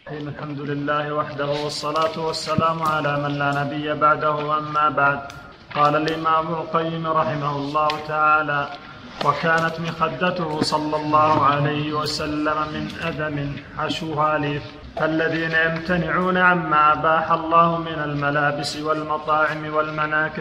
الحمد لله وحده والصلاة والسلام على من لا نبي بعده. أما بعد، قال الإمام ابن القيم رحمه الله تعالى: وكانت مخدته صلى الله عليه وسلم من أدم حشوها ليف، فالذين يمتنعون عما أباح الله من الملابس والمطاعم والمناكح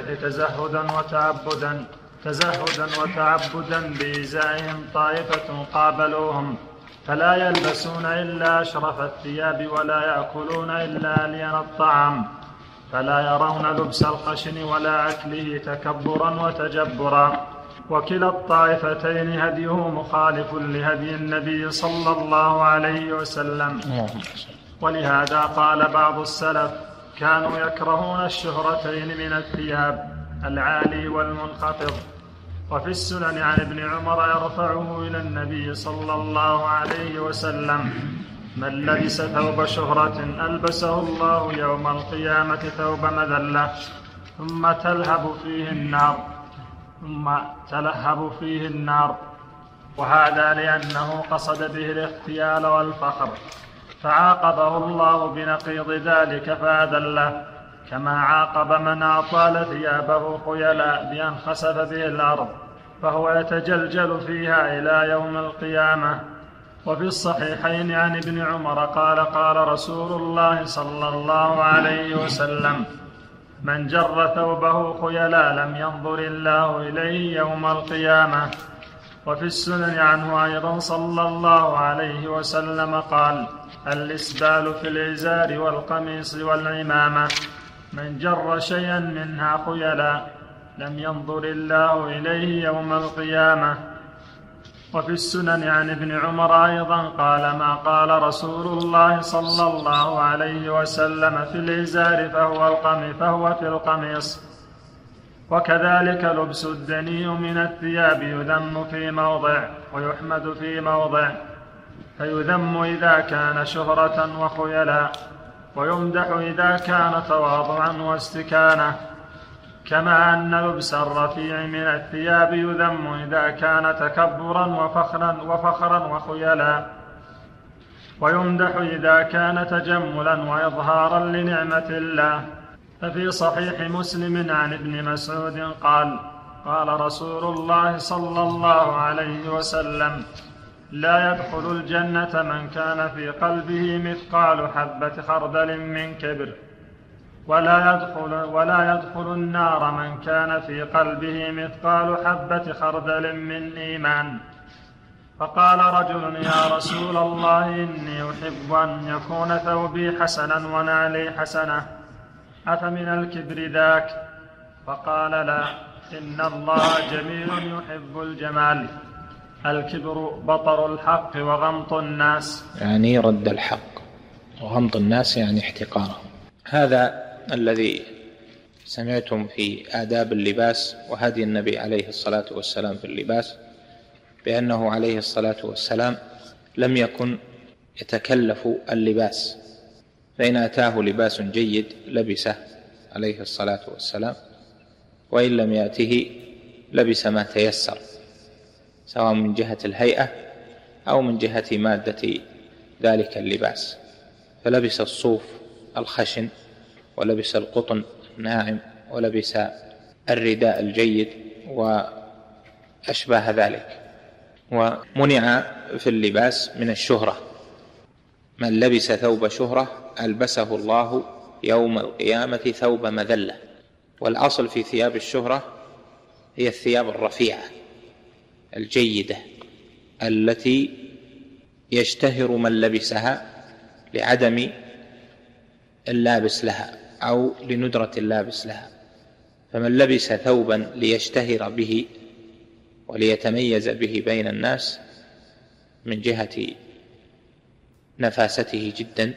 تزهدا وتعبدا بإزائهم طائفة قابلوهم، فلا يلبسون إلا أشرف الثياب ولا يأكلون إلا ألين الطعام، فلا يرون لبس الخشن ولا أكله تكبرا وتجبرا، وكلا الطائفتين هديه مخالف لهدي النبي صلى الله عليه وسلم. ولهذا قال بعض السلف: كانوا يكرهون الشهرتين من الثياب، العالي والمنخفض. وفي السنن عن ابن عمر يرفعه إلى النبي صلى الله عليه وسلم: من لبس ثوب شهرة ألبسه الله يوم القيامة ثوب مذلة ثم تلهب فيه النار. وهذا لأنه قصد به الاغتيال والفخر، فعاقبه الله بنقيض ذلك فأذله، كما عاقب من أطال ثيابه خيلاء بأن خسف به الأرض فهو يتجلجل فيها إلى يوم القيامة. وفي الصحيحين عن ابن عمر قال: قال رسول الله صلى الله عليه وسلم: من جر ثوبه خيلاء لم ينظر الله إليه يوم القيامة. وفي السنن عنه أيضا صلى الله عليه وسلم قال: الإسبال في الإزار والقميص والعمامة، من جر شيئا منها خيلاء لم ينظر الله إليه يوم القيامة. وفي السنن عن ابن عمر أيضا قال: ما قال رسول الله صلى الله عليه وسلم في الإزار فهو في القميص. وكذلك لبس الدني من الثياب يذم في موضع ويحمد في موضع، فيذم إذا كان شهرة وخيلاء، ويمدح إذا كان تواضعا واستكانة، كما أن لبس الرفيع من الثياب يذم إذا كان تكبرا وفخرا وخيلاء، ويمدح إذا كان تجملا وإظهارا لنعمة الله. ففي صحيح مسلم عن ابن مسعود قال: قال رسول الله صلى الله عليه وسلم: لا يدخل الجنة من كان في قلبه مثقال حبة خردل من كبر، ولا يدخل النار من كان في قلبه مثقال حبة خردل من إيمان. فقال رجل: يا رسول الله، إني أحب أن يكون ثوبي حسنا ونعلي حسنة، أفمن الكبر ذاك؟ فقال: لا، إن الله جميل يحب الجمال. الكبر بطر الحق وغمط الناس، يعني رد الحق، وغمط الناس يعني احتقاره. هذا الذي سمعتم في آداب اللباس وهدي النبي عليه الصلاة والسلام في اللباس، بأنه عليه الصلاة والسلام لم يكن يتكلف اللباس، فإن أتاه لباس جيد لبسه عليه الصلاة والسلام، وإن لم يأته لبس ما تيسر، سواء من جهة الهيئة أو من جهة مادة ذلك اللباس، فلبس الصوف الخشن، ولبس القطن الناعم، ولبس الرداء الجيد وأشباه ذلك. ومنع في اللباس من الشهرة، من لبس ثوب شهرة ألبسه الله يوم القيامة ثوب مذلة. والأصل في ثياب الشهرة هي الثياب الرفيعة الجيدة التي يشتهر من لبسها لعدم اللابس لها أو لندرة اللابس لها. فمن لبس ثوبا ليشتهر به وليتميز به بين الناس من جهة نفاسته جدا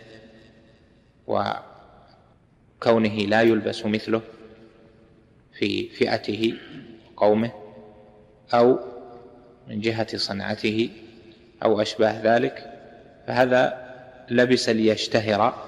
وكونه لا يلبس مثله في فئته وقومه، أو من جهة صنعته أو أشباه ذلك، فهذا لبس ليشتهر.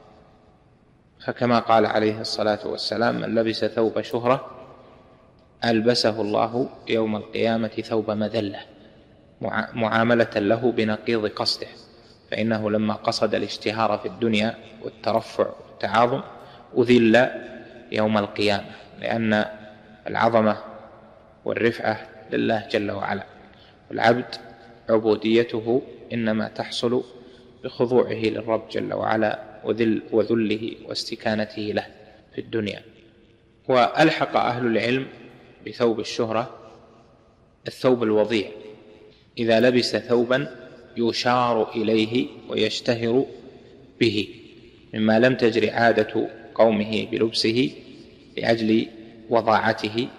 فكما قال عليه الصلاة والسلام: من لبس ثوب شهرة ألبسه الله يوم القيامة ثوب مذلة، معاملة له بنقيض قصده، فإنه لما قصد الاشتهار في الدنيا والترفع والتعاظم أذل يوم القيامة، لأن العظمة والرفعة لله جل وعلا، والعبد عبوديته إنما تحصل بخضوعه للرب جل وعلا وذله واستكانته له في الدنيا. وألحق أهل العلم بثوب الشهرة الثوب الوضيع، إذا لبس ثوبا يشار إليه ويشتهر به مما لم تجر عادة قومه بلبسه لأجل وضاعته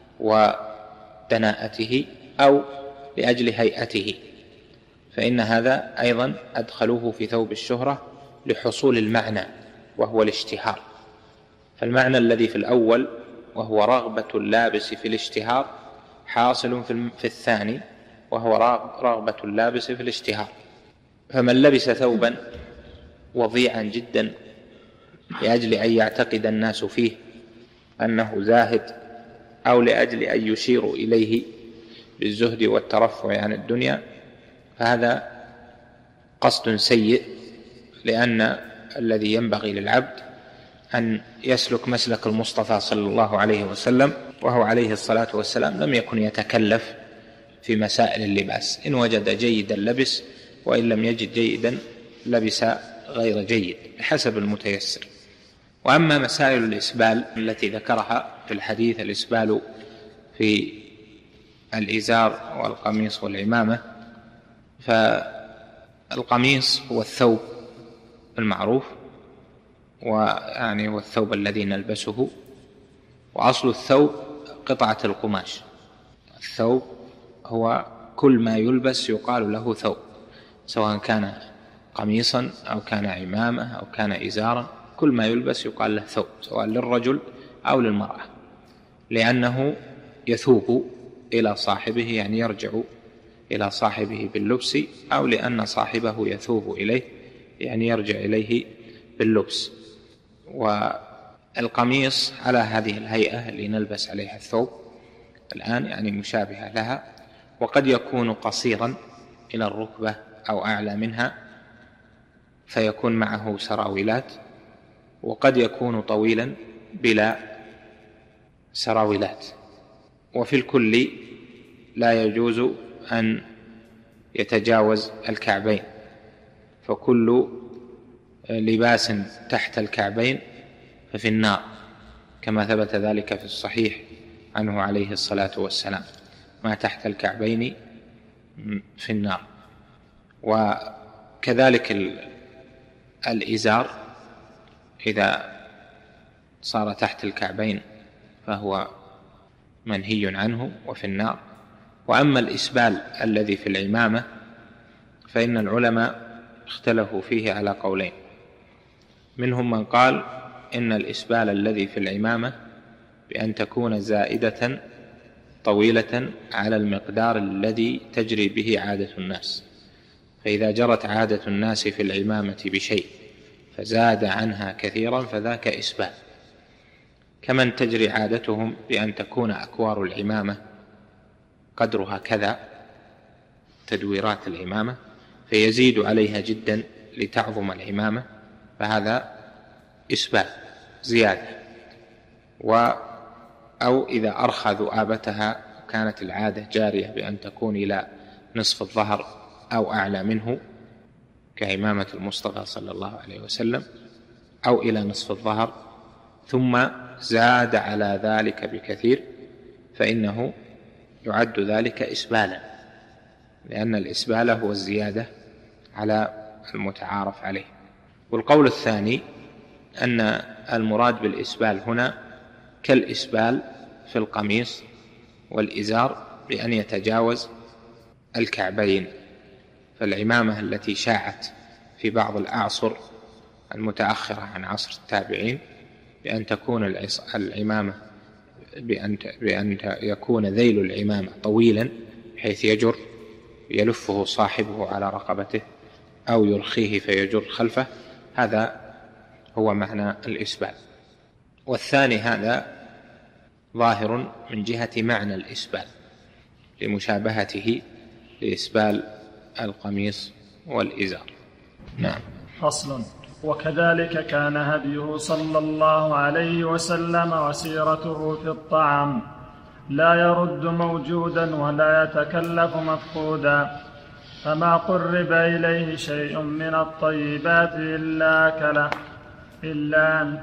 ودناءته أو لأجل هيئته، فإن هذا أيضا أدخلوه في ثوب الشهرة لحصول المعنى وهو الاشتهار. فالمعنى الذي في الأول وهو رغبة اللابس في الاشتهار حاصل في الثاني وهو رغبة اللابس في الاشتهار. فمن لبس ثوبا وضيعا جدا لأجل أن يعتقد الناس فيه أنه زاهد أو لأجل أن يشيروا إليه بالزهد والترفع عن الدنيا، فهذا قصد سيء، لأن الذي ينبغي للعبد أن يسلك مسلك المصطفى صلى الله عليه وسلم، وهو عليه الصلاة والسلام لم يكن يتكلف في مسائل اللباس، إن وجد جيدا لبس، وإن لم يجد جيدا لبس غير جيد حسب المتيسر. وأما مسائل الإسبال التي ذكرها في الحديث، الإسبال في الإزار والقميص والعمامة، فالقميص هو الثوب المعروف، ويعني هو الثوب الذي نلبسه، وأصل الثوب قطعة القماش. الثوب هو كل ما يلبس يقال له ثوب، سواء كان قميصا أو كان عمامة أو كان إزارا، كل ما يلبس يقال له ثوب، سواء للرجل أو للمرأة، لأنه يثوب إلى صاحبه، يعني يرجع إلى صاحبه باللبس، أو لأن صاحبه يثوب إليه، يعني يرجع إليه باللبس. والقميص على هذه الهيئة اللي نلبس عليها الثوب الآن، يعني مشابهة لها، وقد يكون قصيرا إلى الركبة أو أعلى منها فيكون معه سراويلات، وقد يكون طويلا بلا سراويلات. وفي الكل لا يجوز أن يتجاوز الكعبين، فكل لباس تحت الكعبين ففي النار، كما ثبت ذلك في الصحيح عنه عليه الصلاة والسلام، ما تحت الكعبين في النار. وكذلك الإزار إذا صار تحت الكعبين فهو منهي عنه وفي النار. وأما الإسبال الذي في العمامة فإن العلماء اختلفوا فيه على قولين، منهم من قال إن الإسبال الذي في العمامة بأن تكون زائدة طويلة على المقدار الذي تجري به عادة الناس، فإذا جرت عادة الناس في العمامة بشيء فزاد عنها كثيرا فذاك إسبال، كمن تجري عادتهم بأن تكون أكوار العمامة قدرها كذا، تدويرات العمامة، فيزيد عليها جدا لتعظم العمامة، فهذا إسبال زيادة. أو إذا أرخى ذؤابتها كانت العادة جارية بأن تكون إلى نصف الظهر أو أعلى منه كعمامة المصطفى صلى الله عليه وسلم، أو إلى نصف الظهر ثم زاد على ذلك بكثير، فإنه يعد ذلك إسبالا، لأن الإسبال هو الزيادة على المتعارف عليه. والقول الثاني أن المراد بالإسبال هنا كالإسبال في القميص والإزار بأن يتجاوز الكعبين. فالعمامة التي شاعت في بعض الأعصر المتأخرة عن عصر التابعين بأن تكون العمامة بأن يكون ذيل العمامة طويلا حيث يلفه صاحبه على رقبته أو يرخيه فيجر خلفه، هذا هو معنى الإسبال. والثاني هذا ظاهر من جهة معنى الإسبال لمشابهته لإسبال القميص والإزار. نعم. فصل. وكذلك كان هديه صلى الله عليه وسلم وسيرته في الطعام، لا يرد موجودا ولا يتكلف مفقودا، فما قرب إليه شيء من الطيبات إلا أكله إلا أن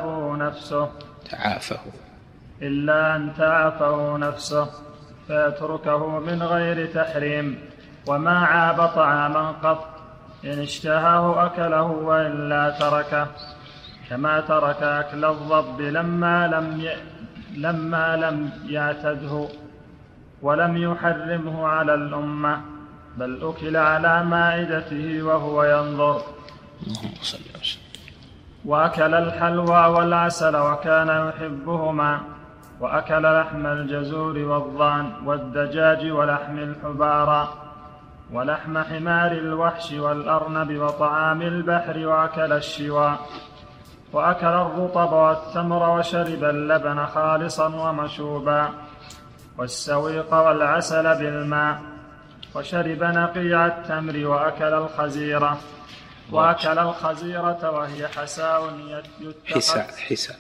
تعافه نفسه فيتركه من غير تحريم، وما عاب طعاما قط، إن اشتهاه أكله وإلا تركه، كما ترك أكل الضب لما لم يعتده ولم يحرمه على الأمة، بل أكل على مائدته وهو ينظر. وأكل الحلوى والعسل وكان يحبهما، وأكل لحم الجزور والضان والدجاج ولحم الحبارى ولحم حمار الوحش والأرنب وطعام البحر، وأكل الشوى، وأكل الرطب والتمر، وشرب اللبن خالصا ومشوبا، والسويق والعسل بالماء، وشرب نقيع التمر، وأكل الخزيرة وهي حساء حساء.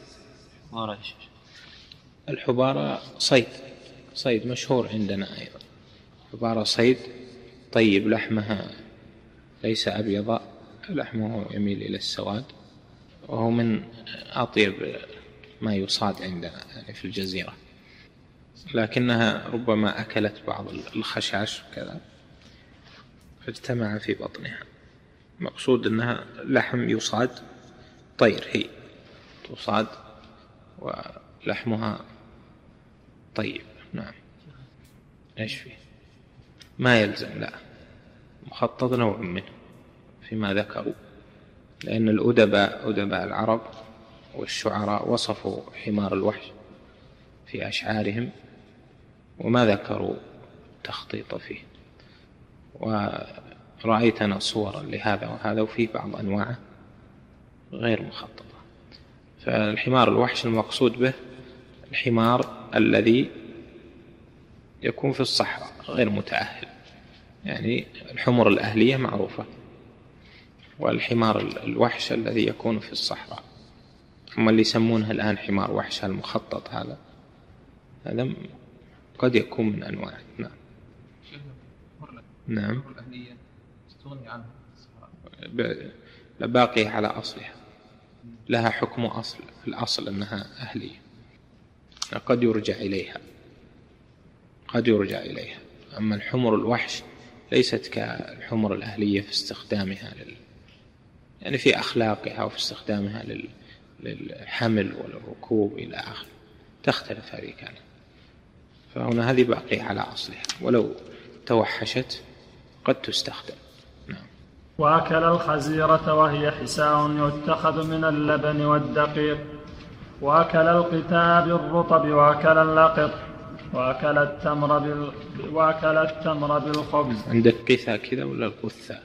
الحبارة صيد مشهور عندنا أيضا. حبارة صيد طيب، لحمها ليس أبيض، لحمه يميل إلى السواد، وهو من أطيب ما يصاد عندنا يعني في الجزيرة، لكنها ربما أكلت بعض الخشاش وكذا فاجتمع في بطنها. مقصود أنها لحم يصاد طير، هي تصاد ولحمها طيب. نعم. ايش فيه؟ ما يلزم، لا، مخطط نوع منه فيما ذكروا، لأن أدباء العرب والشعراء وصفوا حمار الوحش في أشعارهم وما ذكروا تخطيط فيه، ورأيتنا صورا لهذا وهذا، وفيه بعض أنواعه غير مخططة. فالحمار الوحش المقصود به الحمار الذي يكون في الصحراء غير متأهل، يعني الحمر الأهلية معروفة، والحمار الوحش الذي يكون في الصحراء. أما اللي يسمونها الآن حمار وحش المخطط هذا قد يكون من أنواع. نعم. باقي على أصلها، لها حكم أصل، في الأصل أنها أهلية، قد يرجع إليها. أما الحمر الوحش ليست كالحمر الأهلية في استخدامها يعني في أخلاقها وفي استخدامها للحمل وللركوب إلى آخره، تختلف هذه كانت. فهنا هذه باقي على أصلها، ولو توحشت قد تستخدم. نعم. وأكل الخزيرة وهي حساء يتخذ من اللبن والدقيق، وأكل القتاء بالرطب، وأكل اللقط، وأكل التمر بالخبز. عندك قثاء كذا ولا القثاء؟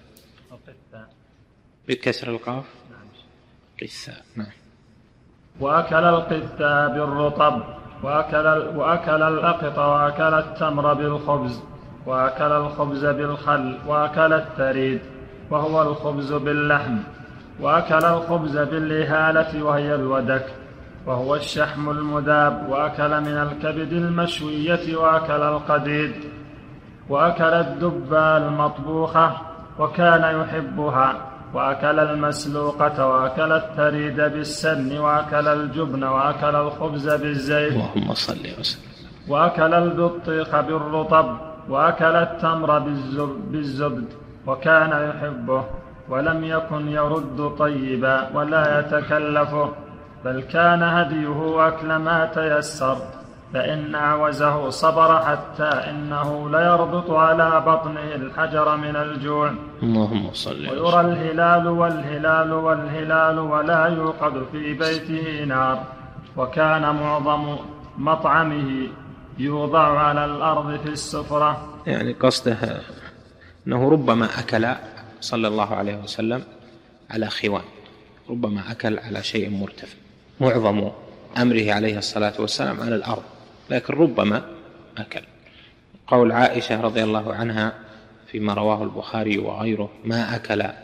بكسر القاف. قثاء. نعم. وأكل القثاء بالرطب، وأكل اللقط، وأكل التمر بالخبز، وأكل الخبز بالخل، وأكل الثريد وهو الخبز باللحم، وأكل الخبز بالإهالة وهي الودك وهو الشحم المذاب، وأكل من الكبد المشوية، وأكل القديد، وأكل الدباء المطبوخة وكان يحبها، وأكل المسلوقة، وأكل الثريد بالسمن، وأكل الجبن، وأكل الخبز بالزيت، اللهم صل وسلم، وأكل البطيخ بالرطب، وأكل التمر بالزبد، وكان يحبه، ولم يكن يرد طيبا ولا يتكلفه، بل كان هديه أكل ما تيسر، فإن أعوزه صبر حتى إنه ليربط على بطنه الحجر من الجوع. اللهم صل. ويرى الهلال والهلال ولا يوقد في بيته نار، وكان معظم مطعمه يوضع على الأرض في السفرة. يعني قصده أنه ربما أكل صلى الله عليه وسلم على خوان، ربما أكل على شيء مرتفع، معظم أمره عليه الصلاة والسلام على الأرض، لكن ربما أكل. قول عائشة رضي الله عنها فيما رواه البخاري وغيره: ما أكل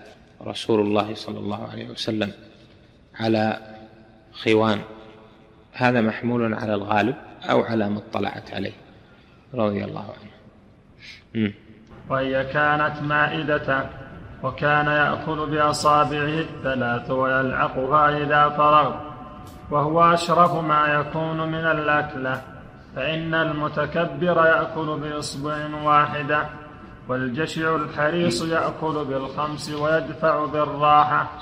رسول الله صلى الله عليه وسلم على خوان، هذا محمول على الغالب أو على ما اطلعت عليه رضي الله عنه. وهي كانت مائدة، وكان يأكل بأصابعه الثلاث ويلعقها إذا فرغ، وهو أشرف ما يكون من الأكلة، فإن المتكبر يأكل بإصبع واحدة، والجشع الحريص يأكل بالخمس ويدفع بالراحة.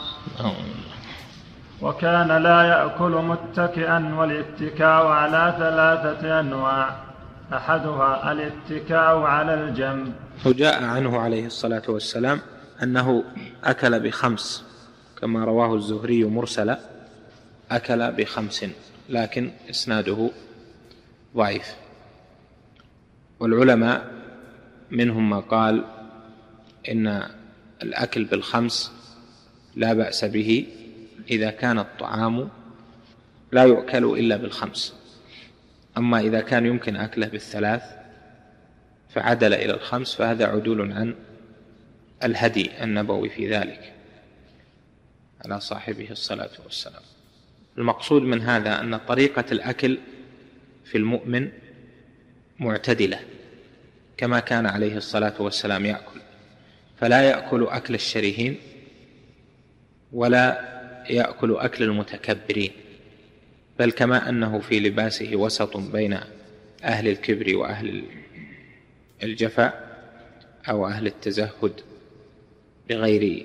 وكان لا يأكل متكئا، والاتكاء على 3 أنواع، أحدها الاتكاء على الجنب. وجاء عنه عليه الصلاة والسلام أنه أكل ب5، كما رواه الزهري مرسلا، أكل ب5، لكن إسناده ضعيف. والعلماء منهم ما قال إن الأكل ب5 لا بأس به إذا كان الطعام لا يؤكل إلا ب5، أما إذا كان يمكن أكله ب3 فعدل إلى 5 فهذا عدول عن الهدي النبوي في ذلك على صاحبه الصلاة والسلام. المقصود من هذا أن طريقة الأكل في المؤمن معتدلة كما كان عليه الصلاة والسلام يأكل، فلا يأكل أكل الشرهين ولا يأكل أكل المتكبرين، بل كما أنه في لباسه وسط بين أهل الكبر وأهل الجفاء أو أهل التزهد بغير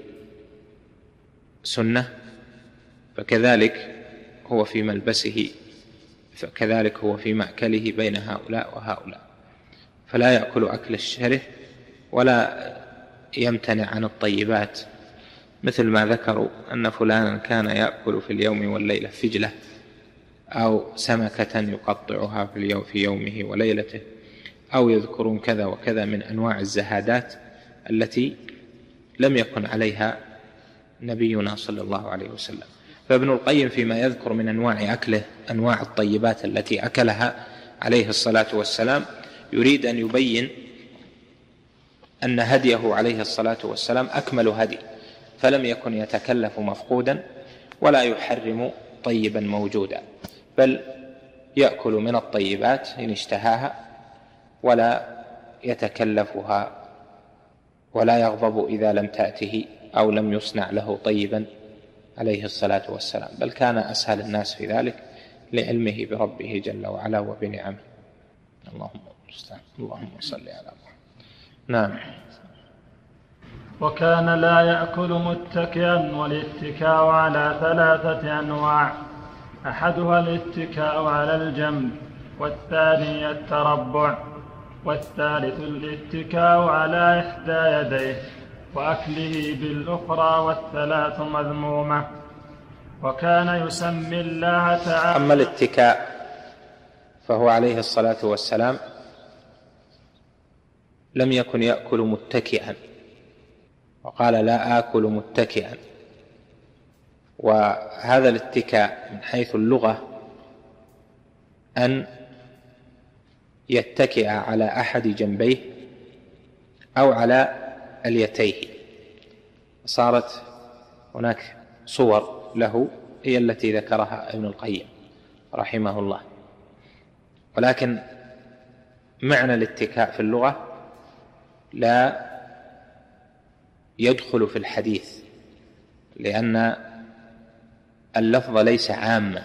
سنة، فكذلك هو في ملبسه، فكذلك هو في مأكله بين هؤلاء وهؤلاء، فلا يأكل أكل الشره ولا يمتنع عن الطيبات، مثل ما ذكروا أن فلانا كان يأكل في اليوم والليلة فجلة أو سمكة يقطعها في يومه وليلته، أو يذكرون كذا وكذا من أنواع الزهادات التي لم يكن عليها نبينا صلى الله عليه وسلم. فابن القيم فيما يذكر من أنواع أكله، أنواع الطيبات التي أكلها عليه الصلاة والسلام، يريد أن يبين أن هديه عليه الصلاة والسلام أكمل هدي، فلم يكن يتكلف مفقودا ولا يحرم طيبا موجودا، بل يأكل من الطيبات إن اشتهاها ولا يتكلفها ولا يغضب إذا لم تأته أو لم يصنع له طيبا عليه الصلاة والسلام، بل كان أسهل الناس في ذلك لعلمه بربه جل وعلا وبنعمه. اللهم صل على محمد. نعم. وكان لا يأكل متكئا، والاتكاء على 3 أنواع، أحدها الاتكاء على الجنب، والثاني التربع، والثالث الاتكاء على إحدى يديه وأكله بالأخرى، والثلاث مذمومة. وكان يسمي الله تعالى. أما الاتكاء فهو عليه الصلاة والسلام لم يكن يأكل متكئا، وقال لا آكل متكئا، وهذا الاتكاء من حيث اللغة أن يتكئ على أحد جنبيه أو على اليتيه. صارت هناك صور له هي التي ذكرها ابن القيم رحمه الله، ولكن معنى الاتكاء في اللغة لا يدخل في الحديث، لأن اللفظ ليس عاما،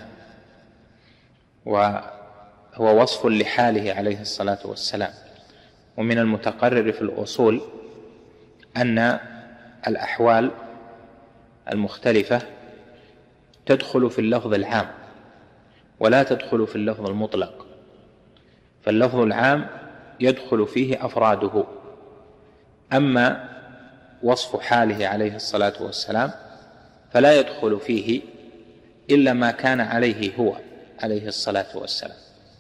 وهو وصف لحاله عليه الصلاة والسلام. ومن المتقرر في الأصول أن الأحوال المختلفة تدخل في اللفظ العام ولا تدخل في اللفظ المطلق، فاللفظ العام يدخل فيه أفراده، أما وصف حاله عليه الصلاة والسلام فلا يدخل فيه إلا ما كان عليه هو عليه الصلاة والسلام.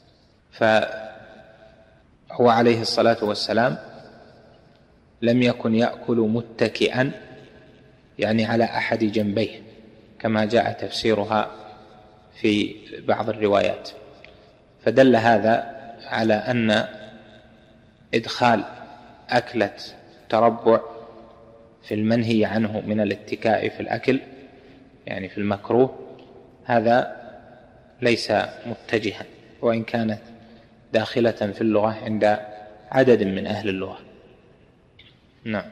فهو عليه الصلاة والسلام لم يكن يأكل متكئا، يعني على أحد جنبيه، كما جاء تفسيرها في بعض الروايات. فدل هذا على أن إدخال أكلة تربع في المنهي عنه من الاتكاء في الأكل، يعني في المكروه، هذا ليس متجها، وإن كانت داخلة في اللغة عند عدد من أهل اللغة. نعم.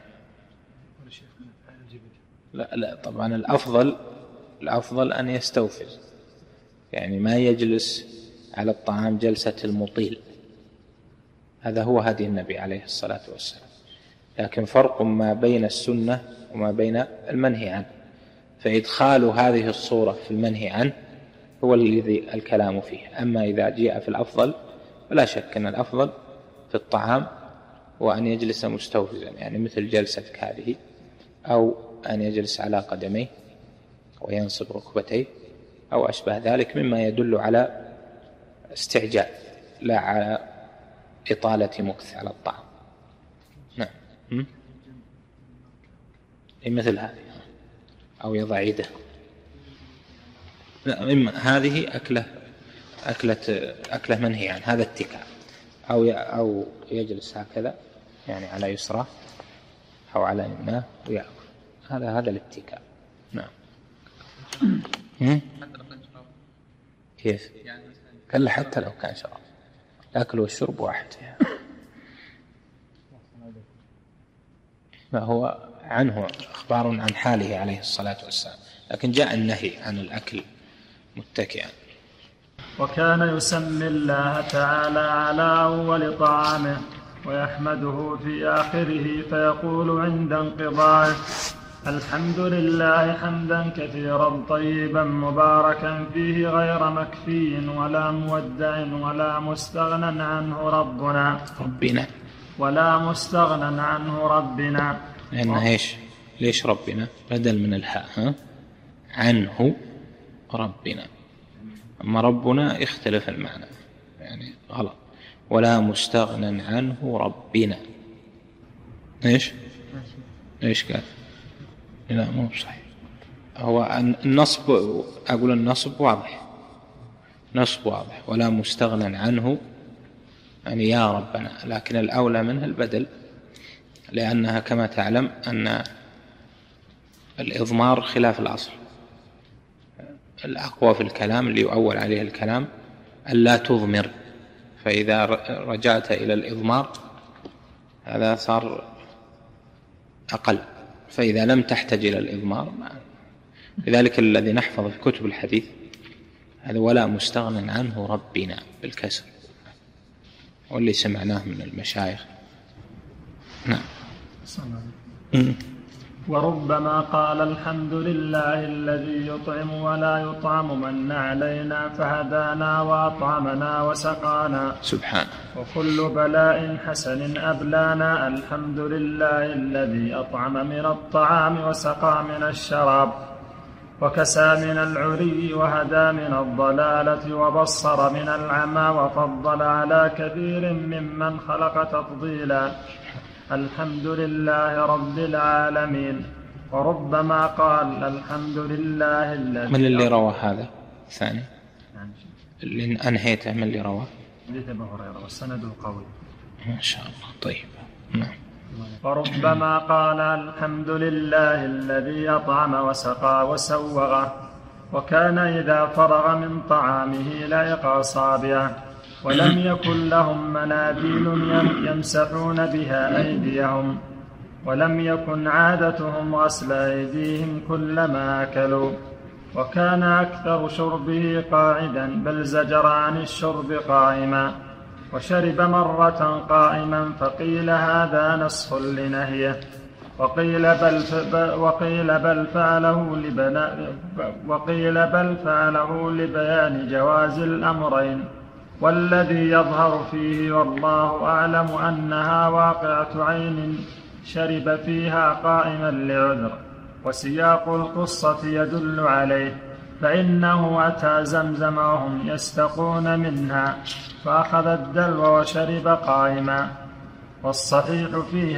لا طبعا الأفضل أن يستوفز، يعني ما يجلس على الطعام جلسة المطيل، هذا هو هدي النبي عليه الصلاة والسلام. لكن فرق ما بين السنة وما بين المنهي عنه، فإدخال هذه الصورة في المنهي عنه هو الذي الكلام فيه. أما إذا جاء في الأفضل فلا شك أن الأفضل في الطعام وأن يجلس مستوفزا، يعني مثل جلستك هذه، أو أن يجلس على قدميه وينصب ركبتيه أو أشبه ذلك، مما يدل على استعجال لا على إطالة مكث على الطعام. نعم. مثل هذه، أو يضع يده. لا، إما هذه أكلة منهي عن هذا اتكاء، أو يجلس هكذا يعني على يسرى أو على يمناه ويأكل، هذا الاتكاء. نعم. كيف؟ قال حتى لو كان شراب، الأكل والشرب واحد. ما هو عنه أخبار عن حاله عليه الصلاة والسلام، لكن جاء النهي عن الأكل متكئا. وكان يسمي الله تعالى على أول طعامه ويحمده في آخره، فيقول عند انقضائه: الحمد لله حمدا كثيرا طيبا مباركا فيه غير مكفي ولا مودع ولا مستغنى عنه ربنا ولا مستغنى عنه ربنا. لأن ليش ربنا بدل من الهاء؟ عنه ربنا، أما ربنا اختلف المعنى، يعني غلط. ولا مستغنى عنه ربنا. ايش قال؟ لا مو صحيح. هو النصب، أقول النصب واضح، ولا مستغنى عنه يعني يا ربنا، لكن الأولى منها البدل، لأنها كما تعلم أن الإضمار خلاف الأصل. الأقوى في الكلام اللي يؤول عليه الكلام ألا تضمر، فإذا رجعت إلى الإضمار هذا صار أقل، فإذا لم تحتج إلى الإضمار لذلك الذي نحفظ في كتب الحديث هذا ولا مستغنى عنه ربنا بالكسر، واللي سمعناه من المشايخ. نعم. وربما قال: الحمد لله الذي يطعم ولا يطعم من علينا فهدانا وأطعمنا وسقانا سبحانه. وكل بلاء حسن أبلانا. الحمد لله الذي أطعم من الطعام وسقى من الشراب وكسى من العري وهدى من الضلالة وبصر من العمى وفضل على كثير ممن خلق تفضيلا. الحمد لله رب العالمين. وربما قال: الحمد لله الذي. من اللي روى هذا الثاني اللي أنهيته؟ من اللي روى؟ حديث أبي هريرة والسند قوي ما شاء الله. طيب. نعم. وربما قال: الحمد لله الذي أطعم وسقى وسوغه، وكان إذا فرغ من طعامه لعق أصابعه، ولم يكن لهم مناديل يمسحون بها أيديهم، ولم يكن عادتهم غسل أيديهم كلما أكلوا، وكان أكثر شربه قاعدا، بل زجر عن الشرب قائما، وشرب مرة قائما، فقيل هذا نسخ لنهيه، وقيل بل فعله لبيان جواز الأمرين، والذي يظهر فيه والله أعلم أنها واقعة عين شرب فيها قائما لعذر، وسياق القصة يدل عليه، فإنه أتى زمزم وهم يستقون منها فأخذ الدلو وشرب قائما. والصحيح في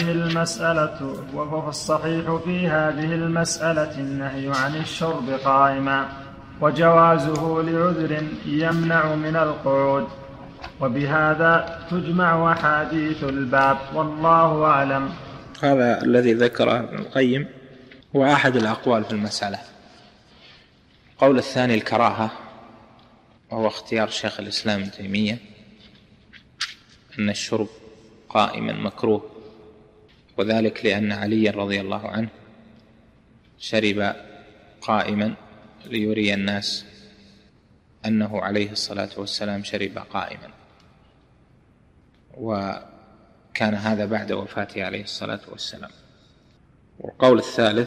هذه المسألة النهي عن الشرب قائما، وجوازه لعذر يمنع من القعود، وبهذا تجمع أحاديث الباب، والله أعلم. هذا الذي ذكره ابن القيم هو أحد الأقوال في المسألة. القول الثاني الكراهة، وهو اختيار شيخ الإسلام ابن تيمية أن الشرب قائما مكروه، وذلك لأن علي رضي الله عنه شرب قائما ليري الناس أنه عليه الصلاة والسلام شرب قائما، وكان هذا بعد وفاته عليه الصلاة والسلام. والقول الثالث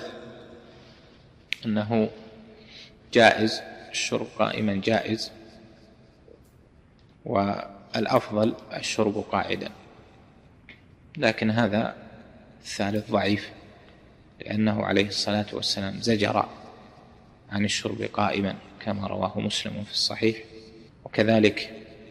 أنه جائز، الشرب قائما جائز، والأفضل الشرب قاعدا، لكن هذا الثالث ضعيف، لأنه عليه الصلاة والسلام زجر عن الشرب قائما كما رواه مسلم في الصحيح، وكذلك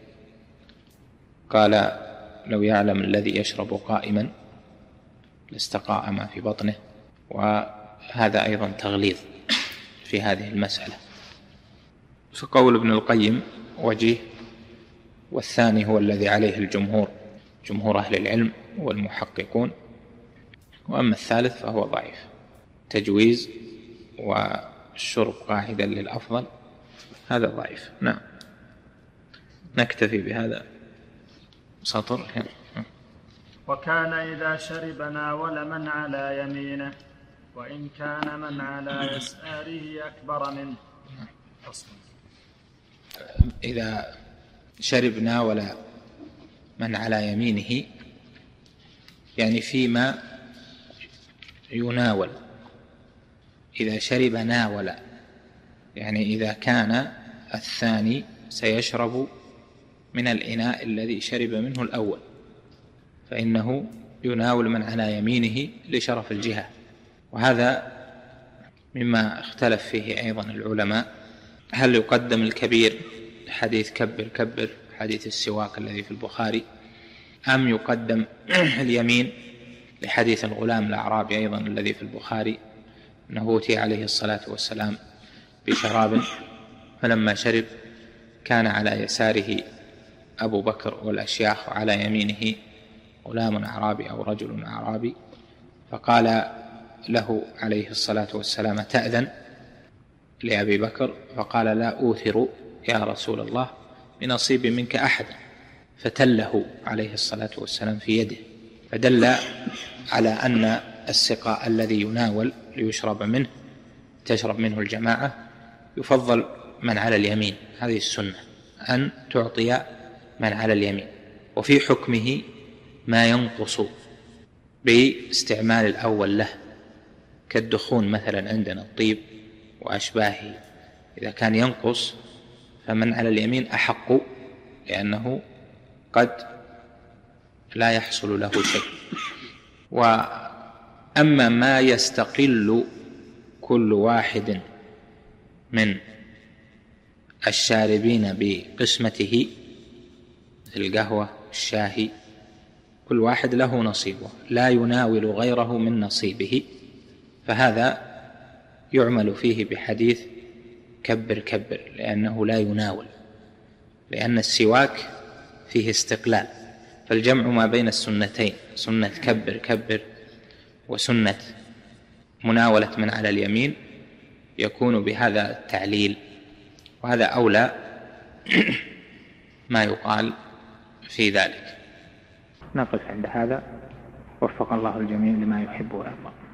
قال لو يعلم الذي يشرب قائما لاستقاء ما في بطنه، وهذا أيضا تغليظ في هذه المسألة. فقول ابن القيم وجيه، والثاني هو الذي عليه الجمهور، جمهور أهل العلم والمحققون، وأما الثالث فهو ضعيف، تجويز والشرب قاعدا للأفضل، هذا ضعيف. نعم، نكتفي بهذا سطر. وكان إذا شرب ناول من على يمينه، وإن كان من على يساره أكبر منه. إذا شرب ناول من على يمينه يعني فيما يناول. إذا شرب ناول يعني إذا كان الثاني سيشرب من الإناء الذي شرب منه الأول، فإنه يناول من على يمينه لشرف الجهة. وهذا مما اختلف فيه أيضا العلماء، هل يقدم الكبير حديث كبر كبر حديث السواك الذي في البخاري، أم يقدم اليمين لحديث الغلام الأعرابي أيضا الذي في البخاري أنه أوتي عليه الصلاة والسلام بشراب فلما شرب كان على يساره أبو بكر والأشياخ وعلى يمينه غلام أعرابي أو رجل أعرابي، فقال له عليه الصلاة والسلام تأذن لأبي بكر، فقال لا أوثر يا رسول الله بنصيب منك أحد، فتله عليه الصلاة والسلام في يده، فدل على أن السقاء الذي يناول ليشرب منه تشرب منه الجماعة يفضل من على اليمين. هذه السنة أن تعطي من على اليمين. وفي حكمه ما ينقص باستعمال الأول له، كالدخون مثلا عندنا الطيب وأشباهه، إذا كان ينقص فمن على اليمين أحق، لأنه قد لا يحصل له شيء. وأما ما يستقل كل واحد من الشاربين بقسمته مثل القهوة الشاهي، كل واحد له نصيبه لا يناول غيره من نصيبه، فهذا يعمل فيه بحديث كبر كبر، لأنه لا يناول، لأن السواك فيه استقلال. فالجمع ما بين السنتين، سنة كبر كبر وسنة مناولة من على اليمين، يكون بهذا التعليل، وهذا أولى ما يقال في ذلك. نقف عند هذا، وفق الله الجميع لما يحب ويرضى.